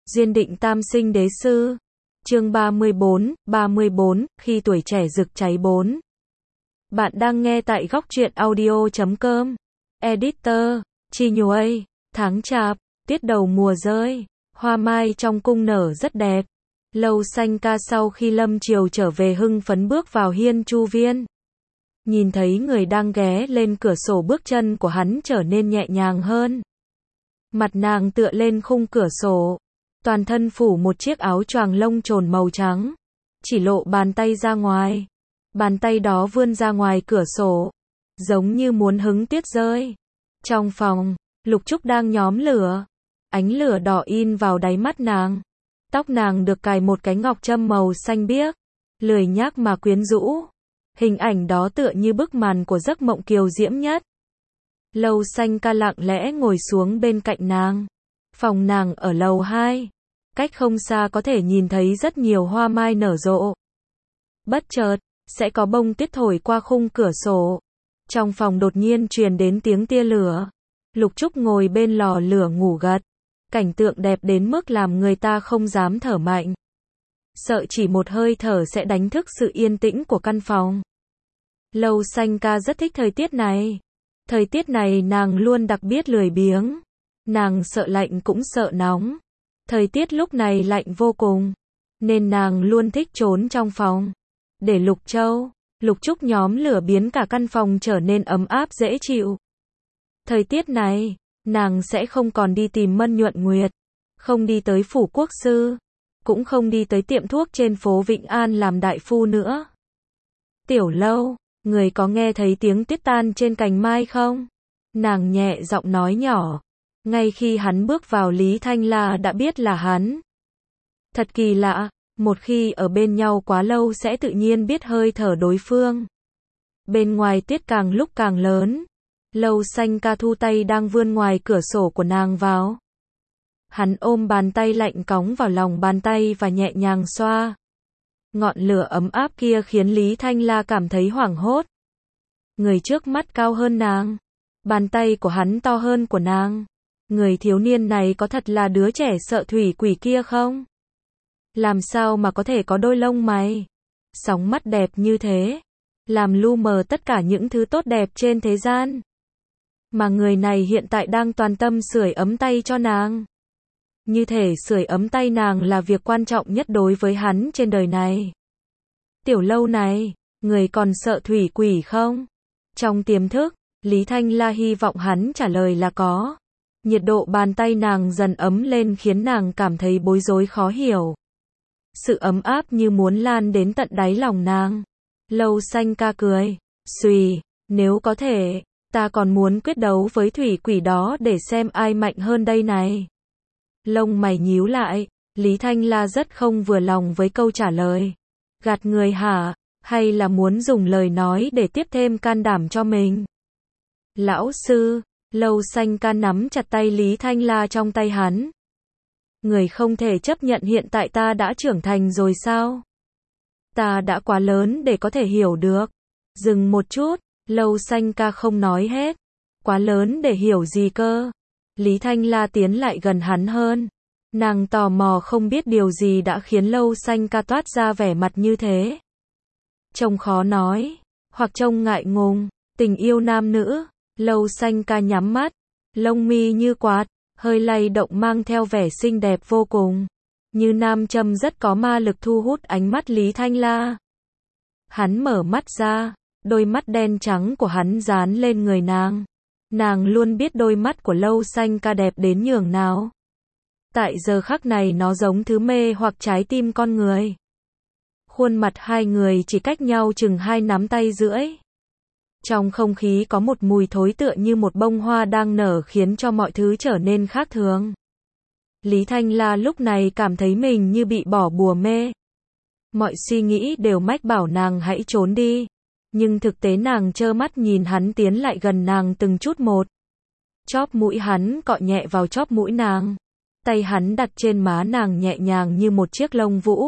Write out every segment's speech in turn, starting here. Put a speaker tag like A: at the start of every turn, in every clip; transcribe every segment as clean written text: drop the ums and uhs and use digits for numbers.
A: Duyên định tam sinh đế sư. Chương 34, khi tuổi trẻ rực cháy 4. Bạn đang nghe tại góc truyện audio.com. Editor, Chi Nhuây, tháng chạp, tiết đầu mùa rơi, hoa mai trong cung nở rất đẹp. Lâu Xanh Ca sau khi lâm triều trở về hưng phấn bước vào hiên chu viên. Nhìn thấy người đang ghé lên cửa sổ, bước chân của hắn trở nên nhẹ nhàng hơn. Mặt nàng tựa lên khung cửa sổ, toàn thân phủ một chiếc áo choàng lông trồn màu trắng, chỉ lộ bàn tay ra ngoài. Bàn tay đó vươn ra ngoài cửa sổ, giống như muốn hứng tuyết rơi. Trong phòng, Lục Trúc đang nhóm lửa, ánh lửa đỏ in vào đáy mắt nàng. Tóc nàng được cài một cái ngọc trâm màu xanh biếc, lười nhác mà quyến rũ. Hình ảnh đó tựa như bức màn của giấc mộng kiều diễm nhất. Lâu Xanh Ca lặng lẽ ngồi xuống bên cạnh nàng. Phòng nàng ở lầu 2, cách không xa có thể nhìn thấy rất nhiều hoa mai nở rộ. Bất chợt, sẽ có bông tuyết thổi qua khung cửa sổ. Trong phòng đột nhiên truyền đến tiếng tia lửa. Lục Trúc ngồi bên lò lửa ngủ gật. Cảnh tượng đẹp đến mức làm người ta không dám thở mạnh. Sợ chỉ một hơi thở sẽ đánh thức sự yên tĩnh của căn phòng. Lâu Xanh Ca rất thích thời tiết này. Thời tiết này nàng luôn đặc biệt lười biếng. Nàng sợ lạnh cũng sợ nóng. Thời tiết lúc này lạnh vô cùng, nên nàng luôn thích trốn trong phòng. Để Lục Trúc nhóm lửa biến cả căn phòng trở nên ấm áp dễ chịu. Thời tiết này, nàng sẽ không còn đi tìm Mân Nhuận Nguyệt, không đi tới phủ quốc sư, cũng không đi tới tiệm thuốc trên phố Vĩnh An làm đại phu nữa. Tiểu Lâu, người có nghe thấy tiếng tuyết tan trên cành mai không? Nàng nhẹ giọng nói nhỏ. Ngay khi hắn bước vào, Lý Thanh La đã biết là hắn. Thật kỳ lạ, một khi ở bên nhau quá lâu sẽ tự nhiên biết hơi thở đối phương. Bên ngoài tuyết càng lúc càng lớn. Lâu Xanh Ca thu tay đang vươn ngoài cửa sổ của nàng vào. Hắn ôm bàn tay lạnh cóng vào lòng bàn tay và nhẹ nhàng xoa. Ngọn lửa ấm áp kia khiến Lý Thanh La cảm thấy hoảng hốt. Người trước mắt cao hơn nàng. Bàn tay của hắn to hơn của nàng. Người thiếu niên này có thật là đứa trẻ sợ thủy quỷ kia không? Làm sao mà có thể có đôi lông mày, sóng mắt đẹp như thế, làm lu mờ tất cả những thứ tốt đẹp trên thế gian. Mà người này hiện tại đang toàn tâm sưởi ấm tay cho nàng. Như thể sưởi ấm tay nàng là việc quan trọng nhất đối với hắn trên đời này. Tiểu Lâu này, người còn sợ thủy quỷ không? Trong tiềm thức, Lý Thanh La hy vọng hắn trả lời là có. Nhiệt độ bàn tay nàng dần ấm lên khiến nàng cảm thấy bối rối khó hiểu. Sự ấm áp như muốn lan đến tận đáy lòng nàng. Lâu Xanh Ca cười. Xùy, nếu có thể, ta còn muốn quyết đấu với thủy quỷ đó để xem ai mạnh hơn đây này. Lông mày nhíu lại, Lý Thanh La rất không vừa lòng với câu trả lời. Gạt người hả? Hay là muốn dùng lời nói để tiếp thêm can đảm cho mình? Lão sư. Lâu Xanh Ca nắm chặt tay Lý Thanh La trong tay hắn. Người không thể chấp nhận hiện tại ta đã trưởng thành rồi sao? Ta đã quá lớn để có thể hiểu được. Dừng một chút, Lâu Xanh Ca không nói hết. Quá lớn để hiểu gì cơ? Lý Thanh La tiến lại gần hắn hơn. Nàng tò mò không biết điều gì đã khiến Lâu Xanh Ca toát ra vẻ mặt như thế. Trông khó nói, hoặc trông ngại ngùng, tình yêu nam nữ. Lâu Xanh Ca nhắm mắt, lông mi như quạt, hơi lay động mang theo vẻ xinh đẹp vô cùng. Như nam châm rất có ma lực thu hút ánh mắt Lý Thanh La. Hắn mở mắt ra, đôi mắt đen trắng của hắn dán lên người nàng. Nàng luôn biết đôi mắt của Lâu Xanh Ca đẹp đến nhường nào. Tại giờ khắc này nó giống thứ mê hoặc trái tim con người. Khuôn mặt hai người chỉ cách nhau chừng 2 nắm tay rưỡi. Trong không khí có một mùi thối tựa như một bông hoa đang nở khiến cho mọi thứ trở nên khác thường. Lý Thanh La lúc này cảm thấy mình như bị bỏ bùa mê. Mọi suy nghĩ đều mách bảo nàng hãy trốn đi. Nhưng thực tế nàng trơ mắt nhìn hắn tiến lại gần nàng từng chút một. Chóp mũi hắn cọ nhẹ vào chóp mũi nàng. Tay hắn đặt trên má nàng nhẹ nhàng như một chiếc lông vũ.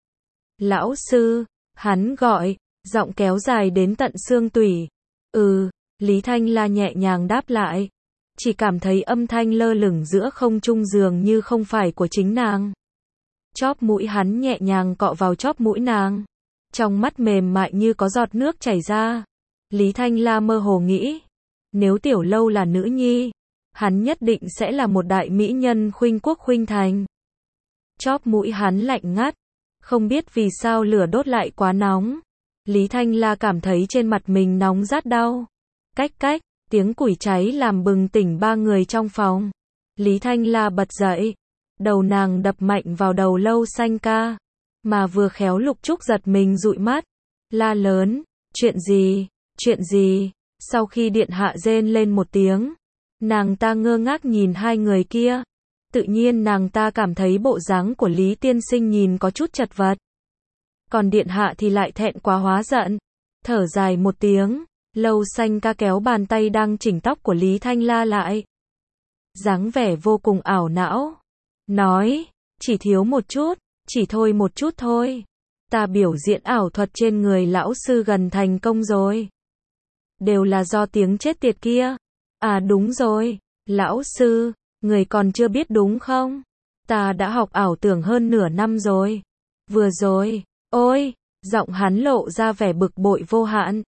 A: Lão sư, hắn gọi, giọng kéo dài đến tận xương tủy. Lý Thanh La nhẹ nhàng đáp lại. chỉ cảm thấy âm thanh lơ lửng giữa không trung dường như không phải của chính nàng. Chóp mũi hắn nhẹ nhàng cọ vào chóp mũi nàng. Trong mắt mềm mại như có giọt nước chảy ra. Lý Thanh La mơ hồ nghĩ, nếu Tiểu Lâu là nữ nhi, hắn nhất định sẽ là một đại mỹ nhân khuynh quốc khuynh thành. Chóp mũi hắn lạnh ngắt, không biết vì sao lửa đốt lại quá nóng. Lý Thanh La cảm thấy trên mặt mình nóng rát đau. Cách cách, tiếng củi cháy làm bừng tỉnh ba người trong phòng. Lý Thanh La bật dậy, đầu nàng đập mạnh vào đầu Lâu Xanh Ca, mà vừa khéo Lục Trúc giật mình dụi mắt, la lớn, chuyện gì, chuyện gì? Sau khi điện hạ rên lên một tiếng, nàng ta ngơ ngác nhìn hai người kia. Tự nhiên nàng ta cảm thấy bộ dáng của Lý tiên sinh nhìn có chút chật vật. Còn điện hạ thì lại thẹn quá hóa giận, thở dài một tiếng. Lâu Xanh Ca kéo bàn tay đang chỉnh tóc của Lý Thanh La lại, dáng vẻ vô cùng ảo não, nói, chỉ thiếu một chút, chỉ thôi một chút thôi. Ta biểu diễn ảo thuật trên người lão sư gần thành công rồi. Đều là do tiếng chết tiệt kia. À đúng rồi, lão sư, người còn chưa biết đúng không? Ta đã học ảo tưởng hơn nửa năm rồi. Vừa rồi, ôi, giọng hắn lộ ra vẻ bực bội vô hạn.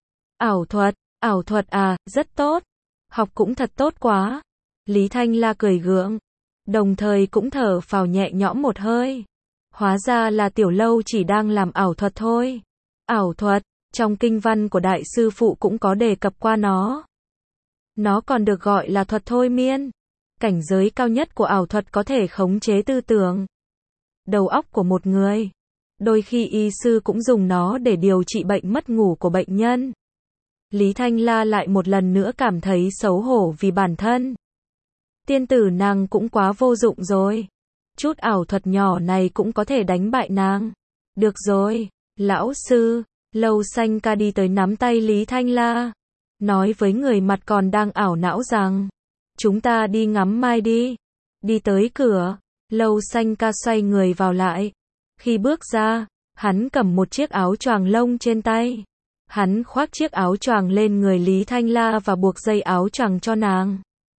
A: Ảo thuật à, rất tốt. Học cũng thật tốt quá. Lý Thanh La cười gượng, đồng thời cũng thở phào nhẹ nhõm một hơi. Hóa ra là Tiểu Lâu chỉ đang làm ảo thuật thôi. Ảo thuật, trong kinh văn của đại sư phụ cũng có đề cập qua nó. Nó còn được gọi là thuật thôi miên. Cảnh giới cao nhất của ảo thuật có thể khống chế tư tưởng, đầu óc của một người. Đôi khi y sư cũng dùng nó để điều trị bệnh mất ngủ của bệnh nhân. Lý Thanh La lại một lần nữa cảm thấy xấu hổ vì bản thân. Tiên tử nàng cũng quá vô dụng rồi. Chút ảo thuật nhỏ này cũng có thể đánh bại nàng. Được rồi, lão sư. Lâu Xanh Ca đi tới nắm tay Lý Thanh La, nói với người mặt còn đang ảo não rằng, chúng ta đi ngắm mai đi. Đi tới cửa, Lâu Xanh Ca xoay người vào lại. Khi bước ra, hắn cầm một chiếc áo choàng lông trên tay. Hắn khoác chiếc áo choàng lên người Lý Thanh La và buộc dây áo choàng cho nàng.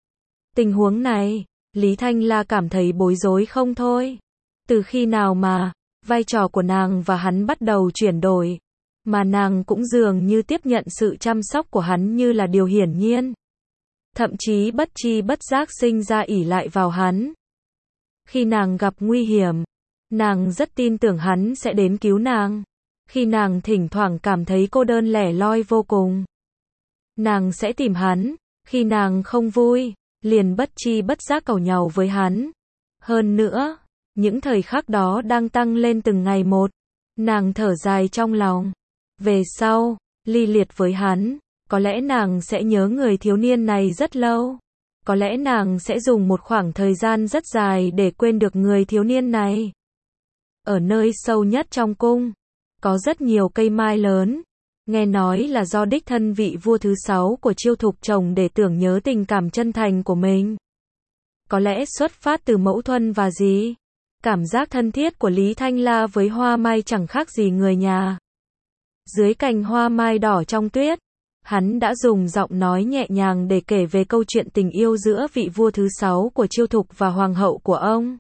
A: Tình huống này, Lý Thanh La cảm thấy bối rối không thôi. Từ khi nào mà, vai trò của nàng và hắn bắt đầu chuyển đổi, mà nàng cũng dường như tiếp nhận sự chăm sóc của hắn như là điều hiển nhiên. Thậm chí bất tri bất giác sinh ra ỷ lại vào hắn. Khi nàng gặp nguy hiểm, nàng rất tin tưởng hắn sẽ đến cứu nàng. Khi nàng thỉnh thoảng cảm thấy cô đơn lẻ loi vô cùng, nàng sẽ tìm hắn. Khi nàng không vui, liền bất tri bất giác càu nhàu với hắn. Hơn nữa, những thời khắc đó đang tăng lên từng ngày một. Nàng thở dài trong lòng. Về sau, ly liệt với hắn, có lẽ nàng sẽ nhớ người thiếu niên này rất lâu. Có lẽ nàng sẽ dùng một khoảng thời gian rất dài để quên được người thiếu niên này. Ở nơi sâu nhất trong cung, có rất nhiều cây mai lớn. Nghe nói là do đích thân vị vua thứ 6 của Chiêu Thục trồng để tưởng nhớ tình cảm chân thành của mình. Có lẽ xuất phát từ mẫu thuần và gì? Cảm giác thân thiết của Lý Thanh La với hoa mai chẳng khác gì người nhà. Dưới cành hoa mai đỏ trong tuyết, hắn đã dùng giọng nói nhẹ nhàng để kể về câu chuyện tình yêu giữa vị vua thứ 6 của Chiêu Thục và hoàng hậu của ông.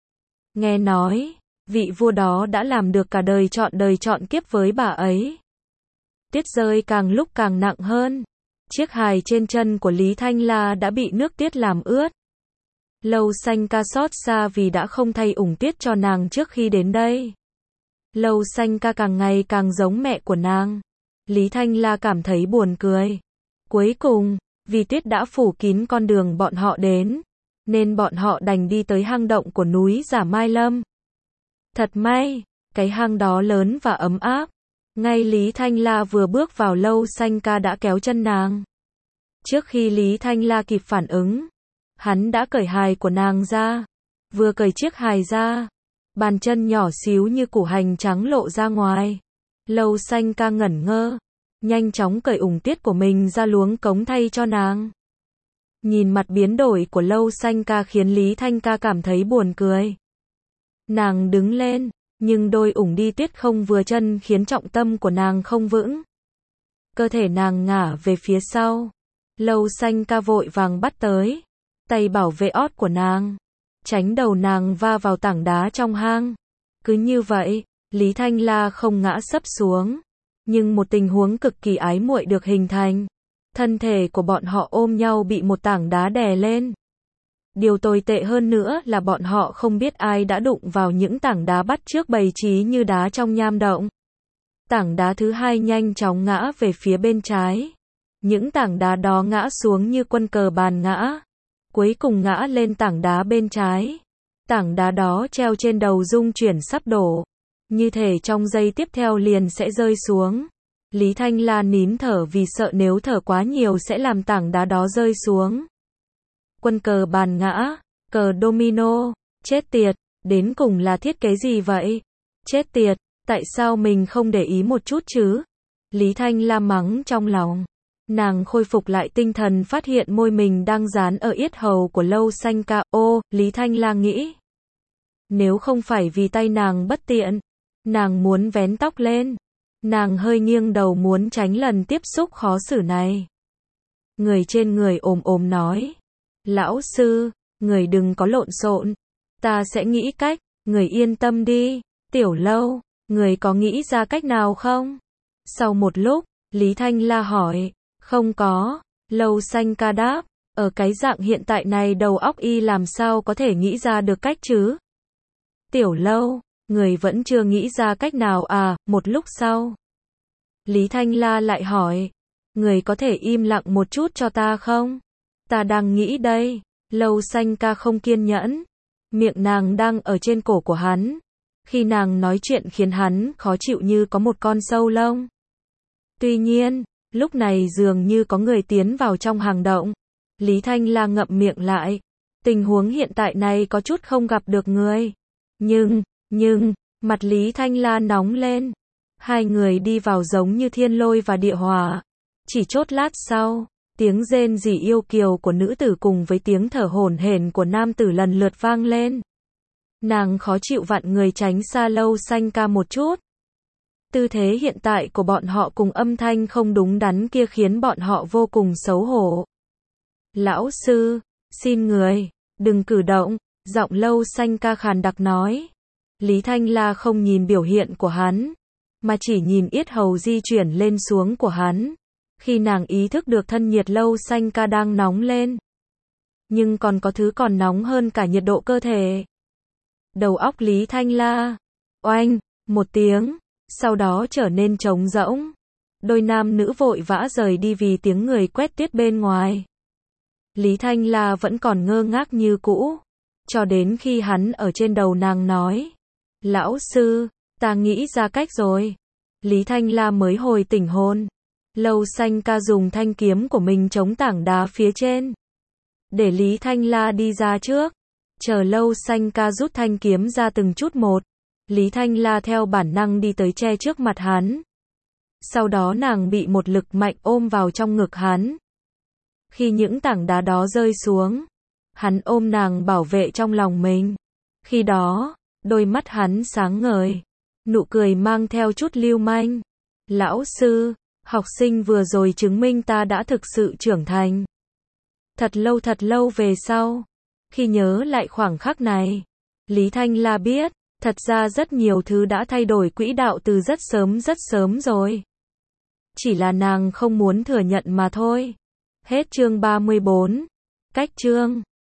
A: Nghe nói, vị vua đó đã làm được cả đời chọn kiếp với bà ấy. Tuyết rơi càng lúc càng nặng hơn. Chiếc hài trên chân của Lý Thanh La đã bị nước tuyết làm ướt. Lâu Xanh Ca xót xa vì đã không thay ủng tuyết cho nàng trước khi đến đây. Lâu Xanh Ca càng ngày càng giống mẹ của nàng. Lý Thanh La cảm thấy buồn cười. Cuối cùng, vì tuyết đã phủ kín con đường bọn họ đến, nên bọn họ đành đi tới hang động của núi Giả Mai Lâm. Thật may, cái hang đó lớn và ấm áp. Ngay Lý Thanh La vừa bước vào, Lâu Xanh Ca đã kéo chân nàng. Trước khi Lý Thanh La kịp phản ứng, hắn đã cởi hài của nàng ra. Vừa cởi chiếc hài ra, bàn chân nhỏ xíu như củ hành trắng lộ ra ngoài. Lâu Xanh Ca ngẩn ngơ, nhanh chóng cởi ủng tiết của mình ra luống cống thay cho nàng. Nhìn mặt biến đổi của Lâu Xanh Ca khiến Lý Thanh Ca cảm thấy buồn cười. Nàng đứng lên, nhưng đôi ủng đi tuyết không vừa chân khiến trọng tâm của nàng không vững. Cơ thể nàng ngả về phía sau. Lâu Xanh Ca vội vàng bắt tới. tay bảo vệ ót của nàng, tránh đầu nàng va vào tảng đá trong hang. Cứ như vậy, Lý Thanh La không ngã sấp xuống, nhưng một tình huống cực kỳ ái muội được hình thành. Thân thể của bọn họ ôm nhau bị một tảng đá đè lên. Điều tồi tệ hơn nữa là bọn họ không biết ai đã đụng vào những tảng đá bắt chước bày trí như đá trong nham động. Tảng đá thứ hai nhanh chóng ngã về phía bên trái. Những tảng đá đó ngã xuống như quân cờ bàn ngã. Cuối cùng ngã lên tảng đá bên trái. Tảng đá đó treo trên đầu rung chuyển sắp đổ. Như thể trong giây tiếp theo liền sẽ rơi xuống. Lý Thanh La nín thở vì sợ nếu thở quá nhiều sẽ làm tảng đá đó rơi xuống. Quân cờ bàn ngã, cờ domino, chết tiệt, đến cùng là thiết kế gì vậy? Chết tiệt, tại sao mình không để ý một chút chứ? Lý Thanh La mắng trong lòng. Nàng khôi phục lại tinh thần phát hiện môi mình đang dán ở yết hầu của Lâu Xanh Ca. Ô, Lý Thanh La nghĩ. Nếu không phải vì tay nàng bất tiện, nàng muốn vén tóc lên. Nàng hơi nghiêng đầu muốn tránh lần tiếp xúc khó xử này. Người trên người ồm ồm nói. Lão sư, người đừng có lộn xộn. Ta sẽ nghĩ cách, người yên tâm đi. Tiểu Lâu, người có nghĩ ra cách nào không? Sau một lúc, Lý Thanh La hỏi. Không có. Lâu Xanh Ca đáp. Ở cái dạng hiện tại này đầu óc y làm sao có thể nghĩ ra được cách chứ? Tiểu Lâu, người vẫn chưa nghĩ ra cách nào à? Một lúc sau, Lý Thanh La lại hỏi. Người có thể im lặng một chút cho ta không? Ta đang nghĩ đây. Lâu Xanh Ca không kiên nhẫn. Miệng nàng đang ở trên cổ của hắn. Khi nàng nói chuyện khiến hắn khó chịu như có một con sâu lông. Tuy nhiên, lúc này dường như có người tiến vào trong hang động. Lý Thanh La ngậm miệng lại. Tình huống hiện tại này có chút không gặp được người. Nhưng, mặt Lý Thanh La nóng lên. Hai người đi vào giống như thiên lôi và địa hỏa. Chỉ chốc lát sau, tiếng rên rỉ yêu kiều của nữ tử cùng với tiếng thở hổn hển của nam tử lần lượt vang lên. Nàng khó chịu vặn người tránh xa Lâu Xanh Ca một chút. Tư thế hiện tại của bọn họ cùng âm thanh không đúng đắn kia khiến bọn họ vô cùng xấu hổ. Lão sư, xin người, đừng cử động, giọng Lâu Xanh Ca khàn đặc nói. Lý Thanh La không nhìn biểu hiện của hắn, mà chỉ nhìn yết hầu di chuyển lên xuống của hắn. Khi nàng ý thức được thân nhiệt Lâu Xanh Ca đang nóng lên. Nhưng còn có thứ còn nóng hơn cả nhiệt độ cơ thể. Đầu óc Lý Thanh La. Oanh, một tiếng. Sau đó trở nên trống rỗng. Đôi nam nữ vội vã rời đi vì tiếng người quét tuyết bên ngoài. Lý Thanh La vẫn còn ngơ ngác như cũ. Cho đến khi hắn ở trên đầu nàng nói. Lão sư, ta nghĩ ra cách rồi. Lý Thanh La mới hồi tỉnh hồn. Lâu Xanh Ca dùng thanh kiếm của mình chống tảng đá phía trên. Để Lý Thanh La đi ra trước. Chờ Lâu Xanh Ca rút thanh kiếm ra từng chút một. Lý Thanh La theo bản năng đi tới che trước mặt hắn. Sau đó nàng bị một lực mạnh ôm vào trong ngực hắn. Khi những tảng đá đó rơi xuống, hắn ôm nàng bảo vệ trong lòng mình. Khi đó, đôi mắt hắn sáng ngời, nụ cười mang theo chút lưu manh. Lão sư, học sinh vừa rồi chứng minh ta đã thực sự trưởng thành. Thật lâu về sau, khi nhớ lại khoảng khắc này, Lý Thanh La biết, thật ra rất nhiều thứ đã thay đổi quỹ đạo từ rất sớm rồi. Chỉ là nàng không muốn thừa nhận mà thôi. Hết chương 34. Cách chương